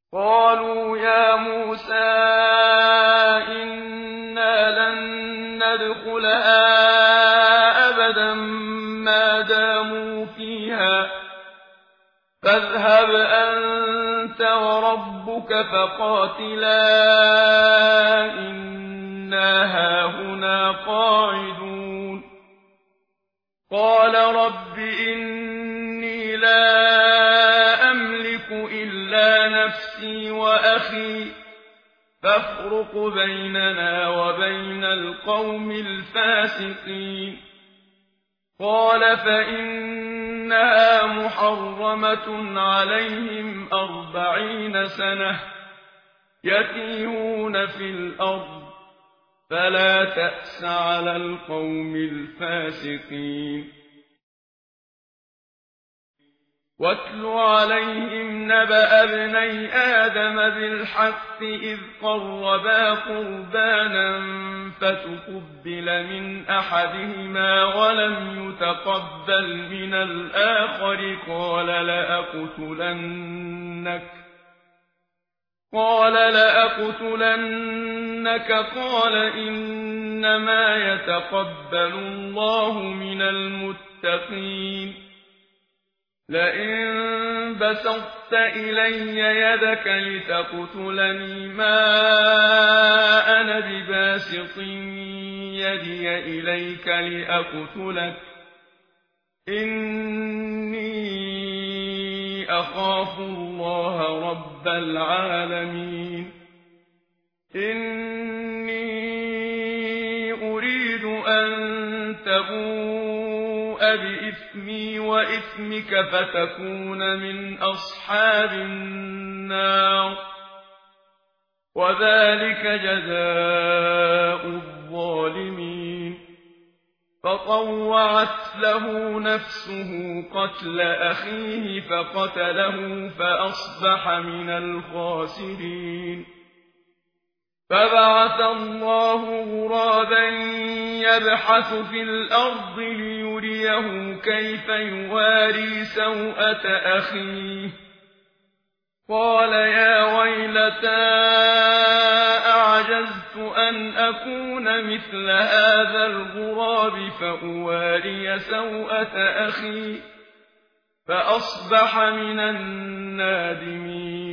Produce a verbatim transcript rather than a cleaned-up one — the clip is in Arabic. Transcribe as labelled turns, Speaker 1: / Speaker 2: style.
Speaker 1: قالوا يا موسى إنا لن ندخلها أبدا ما داموا فيها فاذهب أنت وربك فقاتلا إنا هاهنا قاعدون قال رب إني لا أملك إلا نفسي وأخي فافرق بيننا وبين القوم الفاسقين قال فإنها محرمة عليهم أربعين سنة يتيهون في الأرض فلا تأس على القوم الفاسقين واتل عليهم نبأ ابني آدم بالحق إذ قربا قربانا فتقبل من أحدهما ولم يتقبل من الآخر قال لأقتلنك قال لأقتلنك قال إنما يتقبل الله من المتقين لئن بسطت إلي يدك لتقتلني ما أنا بباسط يدي إليك لأقتلك إني أخاف الله رب العالمين إني أريد أن تبوء بإثمي وإثمك فتكون من أصحاب النار وذلك جزاء الظالمين فطوعت له نفسه قتل أخيه فقتله فأصبح من الخاسرين فبعث الله غرابا يبحث في الأرض ليريه كيف يواري سوءة أخيه قال يا ويلتى أعجزت أن أكون مثل هذا الغراب فأواري سوءة أخي فأصبح من النادمين